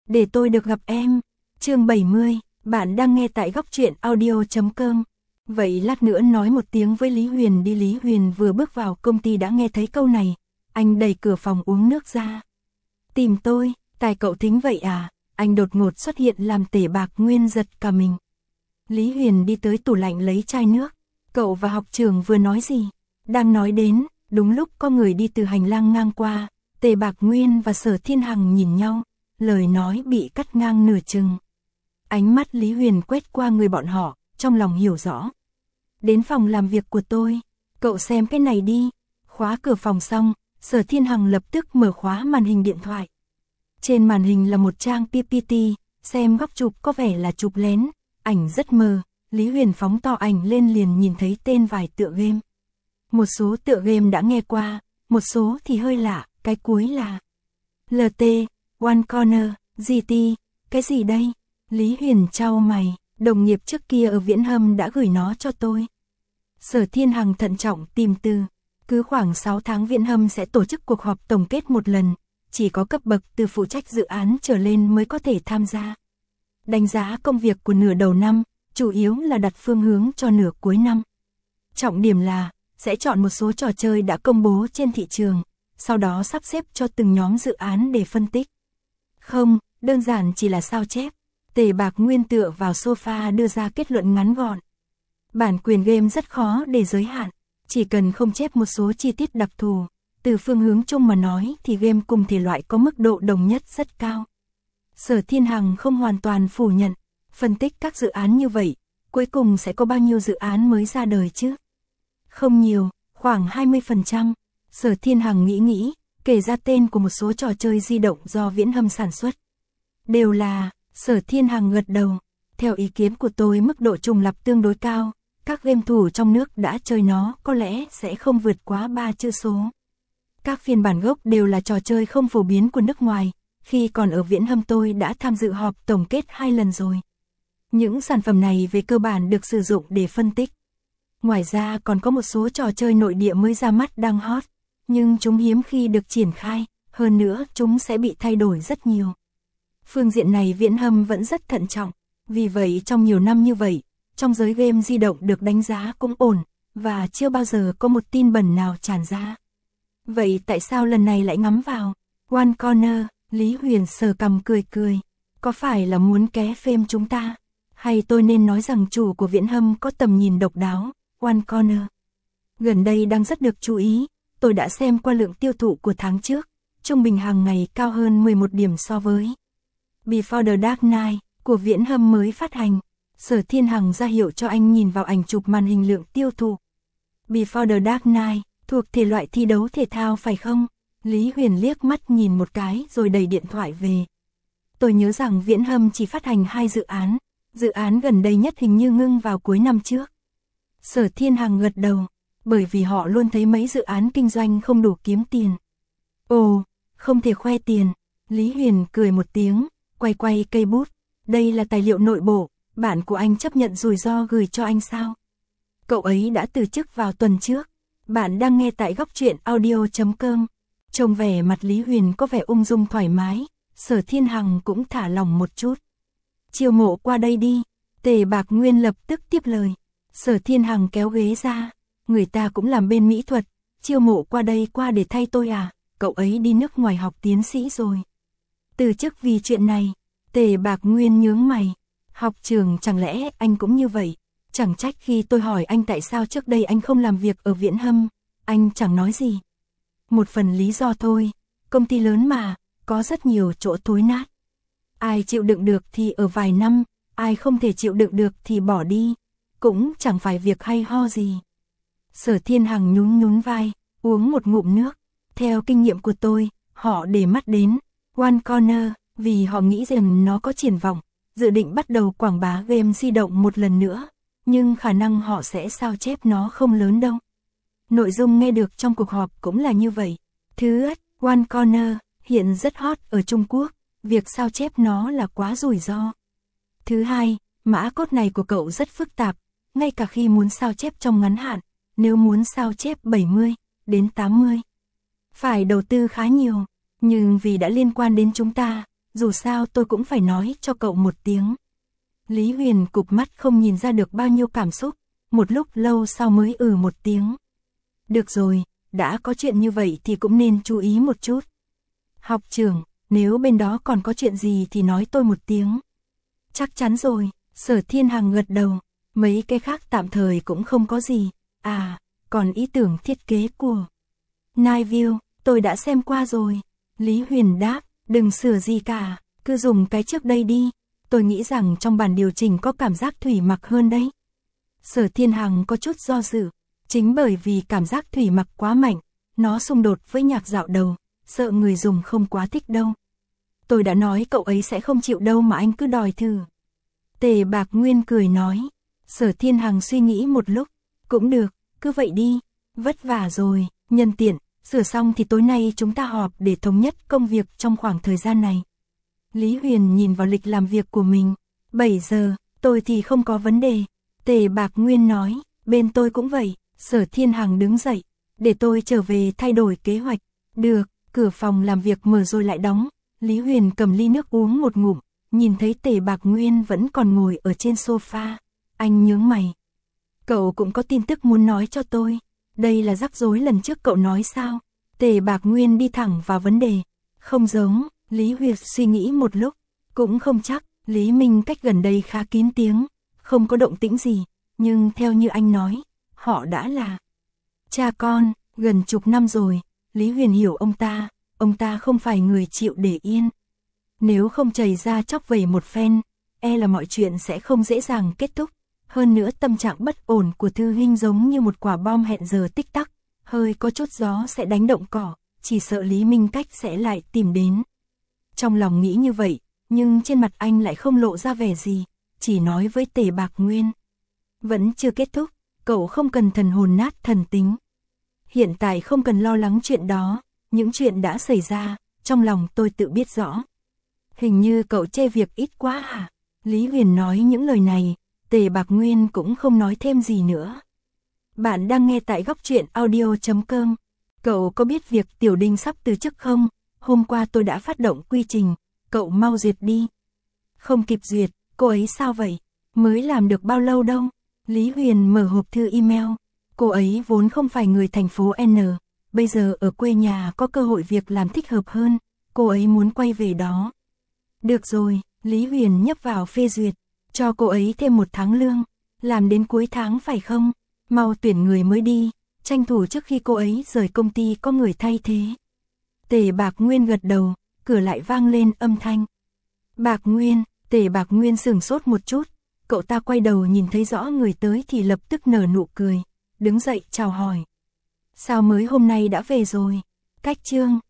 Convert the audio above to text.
để tôi được gặp em. Chương 70, bạn đang nghe tại góc truyện audio.com. Vậy lát nữa nói một tiếng với Lý Huyền đi. Lý Huyền vừa bước vào công ty đã nghe thấy câu này, anh đẩy cửa phòng uống nước ra. Tìm tôi, tài cậu thính vậy à? Anh đột ngột xuất hiện làm Tề Bạc Nguyên giật cả mình. Lý Huyền đi tới tủ lạnh lấy chai nước. Cậu và học trưởng vừa nói gì? Đang nói đến, đúng lúc có người đi từ hành lang ngang qua, Tề Bạc Nguyên và Sở Thiên Hằng nhìn nhau, lời nói bị cắt ngang nửa chừng. Ánh mắt Lý Huyền quét qua người bọn họ, trong lòng hiểu rõ. Đến phòng làm việc của tôi, cậu xem cái này đi. Khóa cửa phòng xong, Sở Thiên Hằng lập tức mở khóa màn hình điện thoại. Trên màn hình là một trang PPT, xem góc chụp có vẻ là chụp lén, ảnh rất mờ. Lý Huyền phóng to ảnh lên liền nhìn thấy tên vài tựa game. Một số tựa game đã nghe qua, một số thì hơi lạ, cái cuối là LT, One Corner, GT, cái gì đây? Lý Huyền chau mày, đồng nghiệp trước kia ở Viễn Hâm đã gửi nó cho tôi. Sở Thiên Hằng thận trọng tìm từ, cứ khoảng 6 tháng Viễn Hâm sẽ tổ chức cuộc họp tổng kết một lần, chỉ có cấp bậc từ phụ trách dự án trở lên mới có thể tham gia. Đánh giá công việc của nửa đầu năm, chủ yếu là đặt phương hướng cho nửa cuối năm. Trọng điểm là, sẽ chọn một số trò chơi đã công bố trên thị trường, sau đó sắp xếp cho từng nhóm dự án để phân tích. Không, đơn giản chỉ là sao chép. Tề Bạc Nguyên tựa vào sofa đưa ra kết luận ngắn gọn. Bản quyền game rất khó để giới hạn, chỉ cần không chép một số chi tiết đặc thù. Từ phương hướng chung mà nói thì game cùng thể loại có mức độ đồng nhất rất cao. Sở Thiên Hằng không hoàn toàn phủ nhận, phân tích các dự án như vậy, cuối cùng sẽ có bao nhiêu dự án mới ra đời chứ? Không nhiều, khoảng 20%. Sở Thiên Hằng nghĩ, kể ra tên của một số trò chơi di động do Viễn Hâm sản xuất. Đều là, Sở Thiên Hằng gật đầu, theo ý kiến của tôi mức độ trùng lặp tương đối cao, các game thủ trong nước đã chơi nó có lẽ sẽ không vượt quá 3 chữ số. Các phiên bản gốc đều là trò chơi không phổ biến của nước ngoài, khi còn ở Viễn Hâm tôi đã tham dự họp tổng kết 2 lần rồi. Những sản phẩm này về cơ bản được sử dụng để phân tích. Ngoài ra còn có một số trò chơi nội địa mới ra mắt đang hot, nhưng chúng hiếm khi được triển khai, hơn nữa chúng sẽ bị thay đổi rất nhiều. Phương diện này Viễn Hâm vẫn rất thận trọng, vì vậy trong nhiều năm như vậy, trong giới game di động được đánh giá cũng ổn, và chưa bao giờ có một tin bẩn nào tràn ra. Vậy tại sao lần này lại ngắm vào One Corner? Lý Huyền sờ cằm cười, có phải là muốn ké phêm chúng ta? Hay tôi nên nói rằng chủ của Viễn Hâm có tầm nhìn độc đáo, One Corner gần đây đang rất được chú ý, tôi đã xem qua lượng tiêu thụ của tháng trước, trung bình hàng ngày cao hơn 11 điểm so với Before the Dark Knight của Viễn Hâm mới phát hành. Sở Thiên Hằng ra hiệu cho anh nhìn vào ảnh chụp màn hình lượng tiêu thụ. Before the Dark Knight thuộc thể loại thi đấu thể thao phải không? Lý Huyền liếc mắt nhìn một cái rồi đẩy điện thoại về. Tôi nhớ rằng Viễn Hâm chỉ phát hành 2 dự án gần đây nhất hình như ngưng vào cuối năm trước. Sở Thiên Hằng gật đầu, bởi vì họ luôn thấy mấy dự án kinh doanh không đủ kiếm tiền. Ồ, không thể khoe tiền. Lý Huyền cười một tiếng, quay cây bút. Đây là tài liệu nội bộ, bạn của anh chấp nhận rủi ro gửi cho anh sao? Cậu ấy đã từ chức vào tuần trước. Bạn đang nghe tại góc truyện audio.com. Trông vẻ mặt Lý Huyền có vẻ ung dung thoải mái, Sở Thiên Hằng cũng thả lòng một chút. Chiêu mộ qua đây đi. Tề Bạc Nguyên lập tức tiếp lời. Sở Thiên Hằng kéo ghế ra. Người ta cũng làm bên mỹ thuật, chiêu mộ qua đây qua để thay tôi à? Cậu ấy đi nước ngoài học tiến sĩ rồi. Từ chức vì chuyện này. Tề Bạc Nguyên nhướng mày. Học trường chẳng lẽ anh cũng như vậy? Chẳng trách khi tôi hỏi anh tại sao trước đây anh không làm việc ở Viễn Hâm, anh chẳng nói gì. Một phần lý do thôi, công ty lớn mà, có rất nhiều chỗ thối nát. Ai chịu đựng được thì ở vài năm, ai không thể chịu đựng được thì bỏ đi, cũng chẳng phải việc hay ho gì. Sở Thiên Hằng nhún vai, uống một ngụm nước. Theo kinh nghiệm của tôi, họ để mắt đến One Corner vì họ nghĩ rằng nó có triển vọng, dự định bắt đầu quảng bá game di động một lần nữa, nhưng khả năng họ sẽ sao chép nó không lớn đâu. Nội dung nghe được trong cuộc họp cũng là như vậy. Thứ nhất, One Corner hiện rất hot ở Trung Quốc, việc sao chép nó là quá rủi ro. Thứ hai, mã code này của cậu rất phức tạp, ngay cả khi muốn sao chép trong ngắn hạn, nếu muốn sao chép 70 đến 80, phải đầu tư khá nhiều, nhưng vì đã liên quan đến chúng ta, dù sao tôi cũng phải nói cho cậu một tiếng. Lý Huyền cụp mắt không nhìn ra được bao nhiêu cảm xúc, một lúc lâu sau mới một tiếng. Được rồi, đã có chuyện như vậy thì cũng nên chú ý một chút. Học trưởng, nếu bên đó còn có chuyện gì thì nói tôi một tiếng. Chắc chắn rồi, Sở Thiên Hằng gật đầu, mấy cái khác tạm thời cũng không có gì. À, còn ý tưởng thiết kế của Night View, tôi đã xem qua rồi. Lý Huyền đáp, đừng sửa gì cả, cứ dùng cái trước đây đi. Tôi nghĩ rằng trong bản điều chỉnh có cảm giác thủy mặc hơn đấy. Sở Thiên Hằng có chút do dự, chính bởi vì cảm giác thủy mặc quá mạnh, nó xung đột với nhạc dạo đầu, sợ người dùng không quá thích đâu. Tôi đã nói cậu ấy sẽ không chịu đâu mà anh cứ đòi thử. Tề Bạc Nguyên cười nói. Sở Thiên Hằng suy nghĩ một lúc, cũng được, cứ vậy đi, vất vả rồi, nhân tiện, sửa xong thì tối nay chúng ta họp để thống nhất công việc trong khoảng thời gian này. Lý Huyền nhìn vào lịch làm việc của mình, 7 giờ, tôi thì không có vấn đề. Tề Bạc Nguyên nói, bên tôi cũng vậy. Sở Thiên Hằng đứng dậy, để tôi trở về thay đổi kế hoạch. Được, cửa phòng làm việc mở rồi lại đóng. Lý Huyền cầm ly nước uống một ngụm, nhìn thấy Tề Bạc Nguyên vẫn còn ngồi ở trên sofa. Anh nhướng mày. Cậu cũng có tin tức muốn nói cho tôi. Đây là rắc rối lần trước cậu nói sao? Tề Bạc Nguyên đi thẳng vào vấn đề. Không giống, Lý Huyền suy nghĩ một lúc. Cũng không chắc, Lý Minh Cách gần đây khá kín tiếng, không có động tĩnh gì. Nhưng theo như anh nói, họ đã là cha con, gần chục năm rồi. Lý Huyền hiểu ông ta không phải người chịu để yên. Nếu không chảy ra chóc vẩy một phen, là mọi chuyện sẽ không dễ dàng kết thúc. Hơn nữa tâm trạng bất ổn của Thư Hinh giống như một quả bom hẹn giờ tích tắc, hơi có chút gió sẽ đánh động cỏ, chỉ sợ Lý Minh Cách sẽ lại tìm đến. Trong lòng nghĩ như vậy, nhưng trên mặt anh lại không lộ ra vẻ gì, chỉ nói với Tề Bạc Nguyên. Vẫn chưa kết thúc, cậu không cần thần hồn nát thần tính. Hiện tại không cần lo lắng chuyện đó, những chuyện đã xảy ra, trong lòng tôi tự biết rõ. Hình như cậu chê việc ít quá hả? Lý Huyền nói những lời này, Tề Bạc Nguyên cũng không nói thêm gì nữa. Bạn đang nghe tại Góc Truyện Audio.com. Cậu có biết việc Tiểu Đinh sắp từ chức không? Hôm qua tôi đã phát động quy trình, cậu mau duyệt đi. Không kịp duyệt, cô ấy sao vậy? Mới làm được bao lâu đâu? Lý Huyền mở hộp thư email. Cô ấy vốn không phải người thành phố N, bây giờ ở quê nhà có cơ hội việc làm thích hợp hơn, cô ấy muốn quay về đó. Được rồi, Lý Huyền nhấp vào phê duyệt, cho cô ấy thêm 1 tháng lương, làm đến cuối tháng phải không? Mau tuyển người mới đi, tranh thủ trước khi cô ấy rời công ty có người thay thế. Tề Bạc Nguyên gật đầu, cửa lại vang lên âm thanh. Bạc Nguyên, Tề Bạc Nguyên sửng sốt một chút, cậu ta quay đầu nhìn thấy rõ người tới thì lập tức nở nụ cười, đứng dậy chào hỏi. Sao mới hôm nay đã về rồi? Cách Trương,